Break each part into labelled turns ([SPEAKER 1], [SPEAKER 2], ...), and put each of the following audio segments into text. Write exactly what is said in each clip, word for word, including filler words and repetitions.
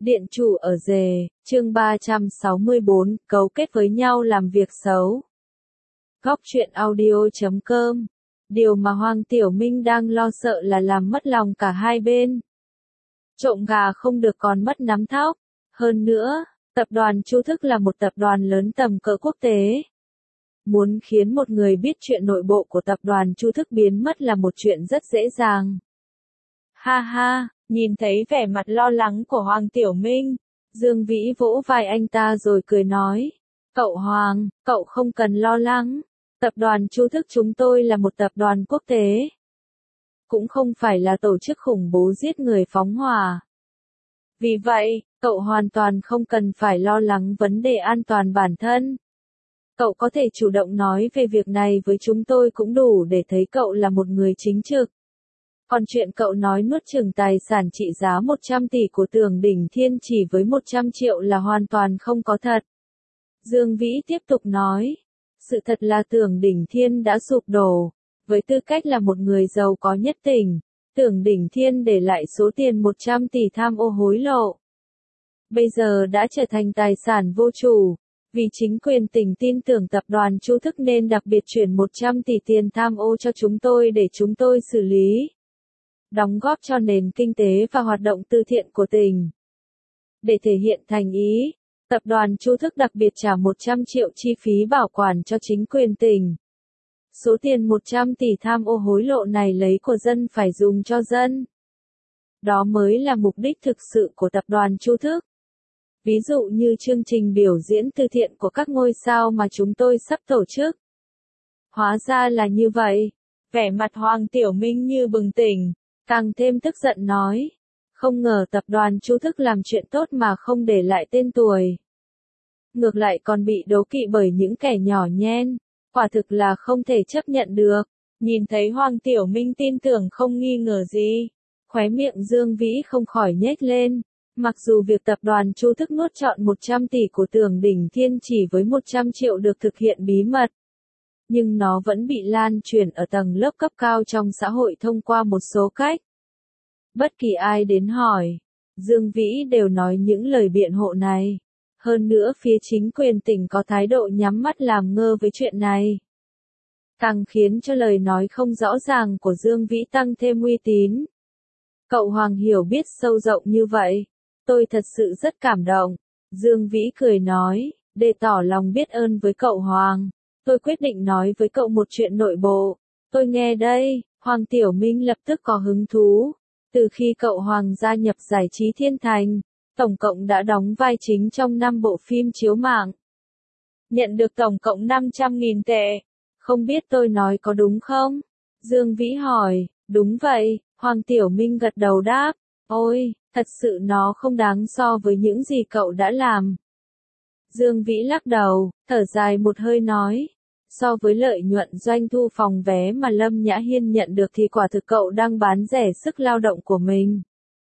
[SPEAKER 1] Điện chủ ở rề, chương ba trăm sáu mươi bốn, cấu kết với nhau làm việc xấu. Góc truyện audio chấm com. Điều mà Hoàng Tiểu Minh đang lo sợ là làm mất lòng cả hai bên. Trộm gà không được còn mất nắm thóc. Hơn nữa, tập đoàn Chu Thức là một tập đoàn lớn tầm cỡ quốc tế. Muốn khiến một người biết chuyện nội bộ của tập đoàn Chu Thức biến mất là một chuyện rất dễ dàng. Ha ha, nhìn thấy vẻ mặt lo lắng của Hoàng Tiểu Minh, Dương Vĩ vỗ vai anh ta rồi cười nói. Cậu Hoàng, cậu không cần lo lắng. Tập đoàn Chu Thức chúng tôi là một tập đoàn quốc tế. Cũng không phải là tổ chức khủng bố giết người phóng hỏa. Vì vậy, cậu hoàn toàn không cần phải lo lắng vấn đề an toàn bản thân. Cậu có thể chủ động nói về việc này với chúng tôi cũng đủ để thấy cậu là một người chính trực. Còn chuyện cậu nói nuốt chửng tài sản trị giá một trăm tỷ của Tưởng Đỉnh Thiên chỉ với một trăm triệu là hoàn toàn không có thật. Dương Vĩ tiếp tục nói. Sự thật là Tưởng Đỉnh Thiên đã sụp đổ. Với tư cách là một người giàu có nhất tỉnh, Tưởng Đỉnh Thiên để lại số tiền một trăm tỷ tham ô hối lộ. Bây giờ đã trở thành tài sản vô chủ. Vì chính quyền tỉnh tin tưởng tập đoàn Chu Thức nên đặc biệt chuyển một trăm tỷ tiền tham ô cho chúng tôi để chúng tôi xử lý. Đóng góp cho nền kinh tế và hoạt động từ thiện của tỉnh. Để thể hiện thành ý, tập đoàn Chu Thức đặc biệt trả một trăm triệu chi phí bảo quản cho chính quyền tỉnh. Số tiền một trăm tỷ tham ô hối lộ này lấy của dân phải dùng cho dân. Đó mới là mục đích thực sự của tập đoàn Chu Thức. Ví dụ như chương trình biểu diễn từ thiện của các ngôi sao mà chúng tôi sắp tổ chức. Hóa ra là như vậy. Vẻ mặt Hoàng Tiểu Minh như bừng tỉnh, càng thêm tức giận nói. Không ngờ tập đoàn Chu Thức làm chuyện tốt mà không để lại tên tuổi. Ngược lại còn bị đố kỵ bởi những kẻ nhỏ nhen. Quả thực là không thể chấp nhận được. Nhìn thấy Hoàng Tiểu Minh tin tưởng không nghi ngờ gì. Khóe miệng Dương Vĩ không khỏi nhếch lên. Mặc dù việc tập đoàn Chu Thức nuốt trọn một trăm tỷ của Tưởng Đỉnh Thiên chỉ với một trăm triệu được thực hiện bí mật. Nhưng nó vẫn bị lan truyền ở tầng lớp cấp cao trong xã hội thông qua một số cách. Bất kỳ ai đến hỏi, Dương Vĩ đều nói những lời biện hộ này. Hơn nữa phía chính quyền tỉnh có thái độ nhắm mắt làm ngơ với chuyện này. Càng khiến cho lời nói không rõ ràng của Dương Vĩ tăng thêm uy tín. Cậu Hoàng hiểu biết sâu rộng như vậy. Tôi thật sự rất cảm động. Dương Vĩ cười nói, để tỏ lòng biết ơn với cậu Hoàng. Tôi quyết định nói với cậu một chuyện nội bộ. Tôi nghe đây, Hoàng Tiểu Minh lập tức có hứng thú. Từ khi cậu Hoàng gia nhập giải trí Thiên Thành, tổng cộng đã đóng vai chính trong năm bộ phim chiếu mạng. Nhận được tổng cộng năm trăm nghìn tệ. Không biết tôi nói có đúng không? Dương Vĩ hỏi, đúng vậy, Hoàng Tiểu Minh gật đầu đáp. Ôi, thật sự nó không đáng so với những gì cậu đã làm. Dương Vĩ lắc đầu, thở dài một hơi nói. So với lợi nhuận doanh thu phòng vé mà Lâm Nhã Hiên nhận được thì quả thực cậu đang bán rẻ sức lao động của mình.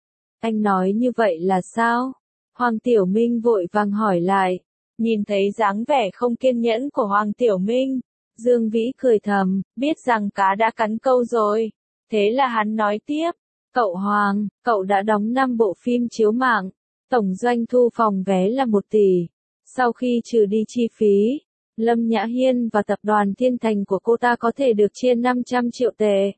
[SPEAKER 1] Anh nói như vậy là sao? Hoàng Tiểu Minh vội vàng hỏi lại. Nhìn thấy dáng vẻ không kiên nhẫn của Hoàng Tiểu Minh, Dương Vĩ cười thầm, biết rằng cá đã cắn câu rồi. Thế là hắn nói tiếp. Cậu Hoàng, cậu đã đóng năm bộ phim chiếu mạng, tổng doanh thu phòng vé là một tỷ. Sau khi trừ đi chi phí, Lâm Nhã Hiên và tập đoàn Thiên Thành của cô ta có thể được chia năm trăm triệu tệ.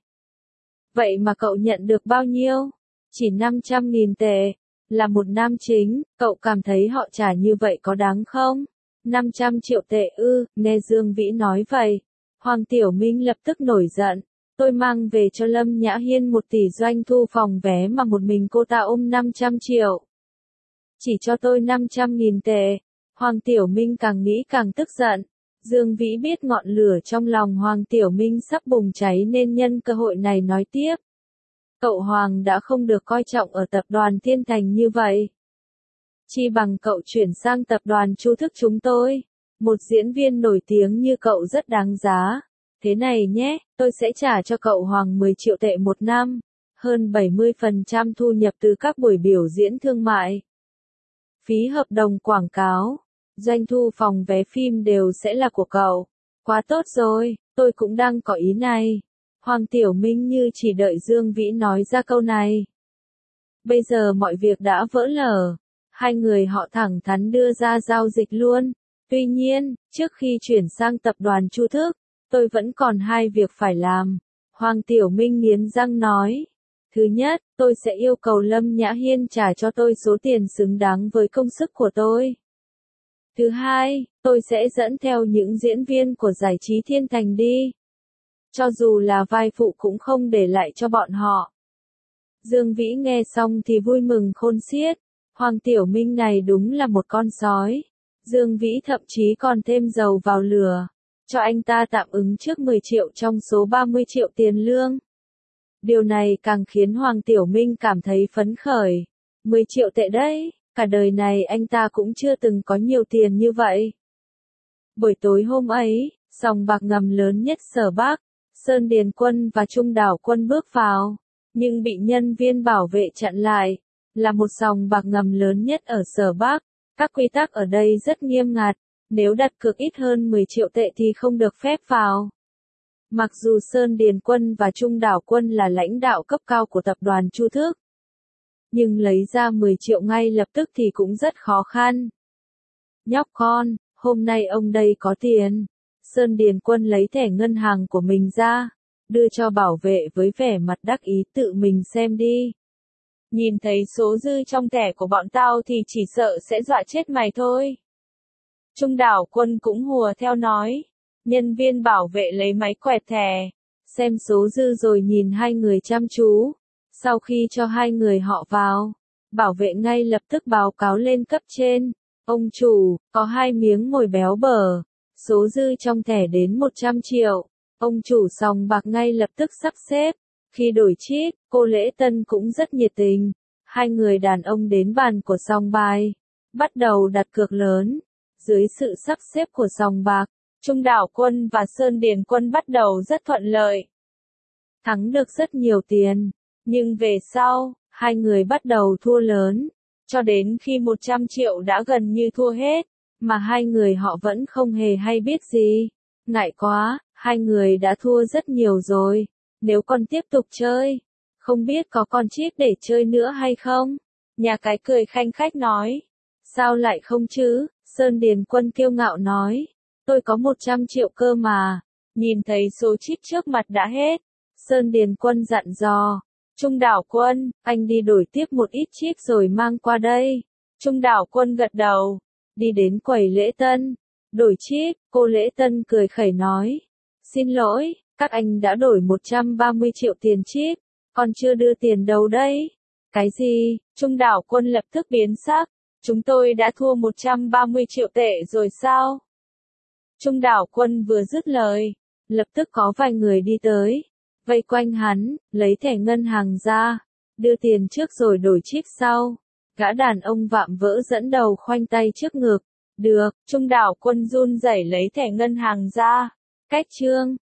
[SPEAKER 1] Vậy mà cậu nhận được bao nhiêu? Chỉ năm trăm nghìn tệ. Là một nam chính, cậu cảm thấy họ trả như vậy có đáng không? năm trăm triệu tệ ư, nghe Dương Vĩ nói vậy. Hoàng Tiểu Minh lập tức nổi giận. Tôi mang về cho Lâm Nhã Hiên một tỷ doanh thu phòng vé mà một mình cô ta ôm năm trăm triệu. Chỉ cho tôi năm trăm nghìn tệ. Hoàng Tiểu Minh càng nghĩ càng tức giận. Dương Vĩ biết ngọn lửa trong lòng Hoàng Tiểu Minh sắp bùng cháy nên nhân cơ hội này nói tiếp. Cậu Hoàng đã không được coi trọng ở tập đoàn Thiên Thành như vậy. Chi bằng cậu chuyển sang tập đoàn Chu Thức chúng tôi. Một diễn viên nổi tiếng như cậu rất đáng giá. Thế này nhé, tôi sẽ trả cho cậu Hoàng mười triệu tệ một năm, hơn bảy mươi phần trăm thu nhập từ các buổi biểu diễn thương mại. Phí hợp đồng quảng cáo, doanh thu phòng vé phim đều sẽ là của cậu. Quá tốt rồi, tôi cũng đang có ý này. Hoàng Tiểu Minh như chỉ đợi Dương Vĩ nói ra câu này. Bây giờ mọi việc đã vỡ lở. hai người họ thẳng thắn đưa ra giao dịch luôn. Tuy nhiên, trước khi chuyển sang tập đoàn Chu Thức, tôi vẫn còn hai việc phải làm. Hoàng Tiểu Minh nghiến răng nói. Thứ nhất, tôi sẽ yêu cầu Lâm Nhã Hiên trả cho tôi số tiền xứng đáng với công sức của tôi. Thứ hai, tôi sẽ dẫn theo những diễn viên của giải trí Thiên Thành đi. Cho dù là vai phụ cũng không để lại cho bọn họ. Dương Vĩ nghe xong thì vui mừng khôn xiết. Hoàng Tiểu Minh này đúng là một con sói. Dương Vĩ thậm chí còn thêm dầu vào lửa. Cho anh ta tạm ứng trước mười triệu trong số ba mươi triệu tiền lương. Điều này càng khiến Hoàng Tiểu Minh cảm thấy phấn khởi. mười triệu tệ đấy, cả đời này anh ta cũng chưa từng có nhiều tiền như vậy. Buổi tối hôm ấy, sòng bạc ngầm lớn nhất Sở Bắc, Sơn Điền Quân và Trung Đảo Quân bước vào, nhưng bị nhân viên bảo vệ chặn lại. Là một sòng bạc ngầm lớn nhất ở Sở Bắc, các quy tắc ở đây rất nghiêm ngặt, nếu đặt cược ít hơn mười triệu tệ thì không được phép vào. Mặc dù Sơn Điền Quân và Trung Đảo Quân là lãnh đạo cấp cao của tập đoàn Chu Thức, nhưng lấy ra mười triệu ngay lập tức thì cũng rất khó khăn. Nhóc con, hôm nay ông đây có tiền. Sơn Điền Quân lấy thẻ ngân hàng của mình ra, đưa cho bảo vệ với vẻ mặt đắc ý, tự mình xem đi. Nhìn thấy số dư trong thẻ của bọn tao thì chỉ sợ sẽ dọa chết mày thôi. Trung Đảo Quân cũng hùa theo nói. Nhân viên bảo vệ lấy máy quẹt thẻ, xem số dư rồi nhìn hai người chăm chú. Sau khi cho hai người họ vào, bảo vệ ngay lập tức báo cáo lên cấp trên. Ông chủ, có hai miếng mồi béo bở, số dư trong thẻ đến một trăm triệu. Ông chủ sòng bạc ngay lập tức sắp xếp. Khi đổi chip, cô Lễ Tân cũng rất nhiệt tình. Hai người đàn ông đến bàn của sòng bài, bắt đầu đặt cược lớn. Dưới sự sắp xếp của sòng bạc, Trung Đảo Quân và Sơn Điền Quân bắt đầu rất thuận lợi. Thắng được rất nhiều tiền, nhưng về sau, hai người bắt đầu thua lớn, cho đến khi một trăm triệu đã gần như thua hết, mà hai người họ vẫn không hề hay biết gì. Ngại quá, hai người đã thua rất nhiều rồi, nếu còn tiếp tục chơi, không biết có con chip để chơi nữa hay không? Nhà cái cười khanh khách nói. Sao lại không chứ? Sơn Điền Quân kiêu ngạo nói. Tôi có một trăm triệu cơ mà. Nhìn thấy số chip trước mặt đã hết. Sơn Điền Quân dặn dò. Trung Đảo Quân, anh đi đổi tiếp một ít chip rồi mang qua đây. Trung Đảo Quân gật đầu. Đi đến quầy Lễ Tân. Đổi chip, cô Lễ Tân cười khẩy nói. Xin lỗi, các anh đã đổi một trăm ba mươi triệu tiền chip. Còn chưa đưa tiền đâu đấy. Cái gì? Trung Đảo Quân lập tức biến sắc. Chúng tôi đã thua một trăm ba mươi triệu tệ rồi sao? Trung Đảo Quân vừa dứt lời, lập tức có vài người đi tới, vây quanh hắn, lấy thẻ ngân hàng ra, đưa tiền trước rồi đổi chip sau. Gã đàn ông vạm vỡ dẫn đầu khoanh tay trước ngực. Được, Trung Đảo Quân run rẩy lấy thẻ ngân hàng ra. Cách chương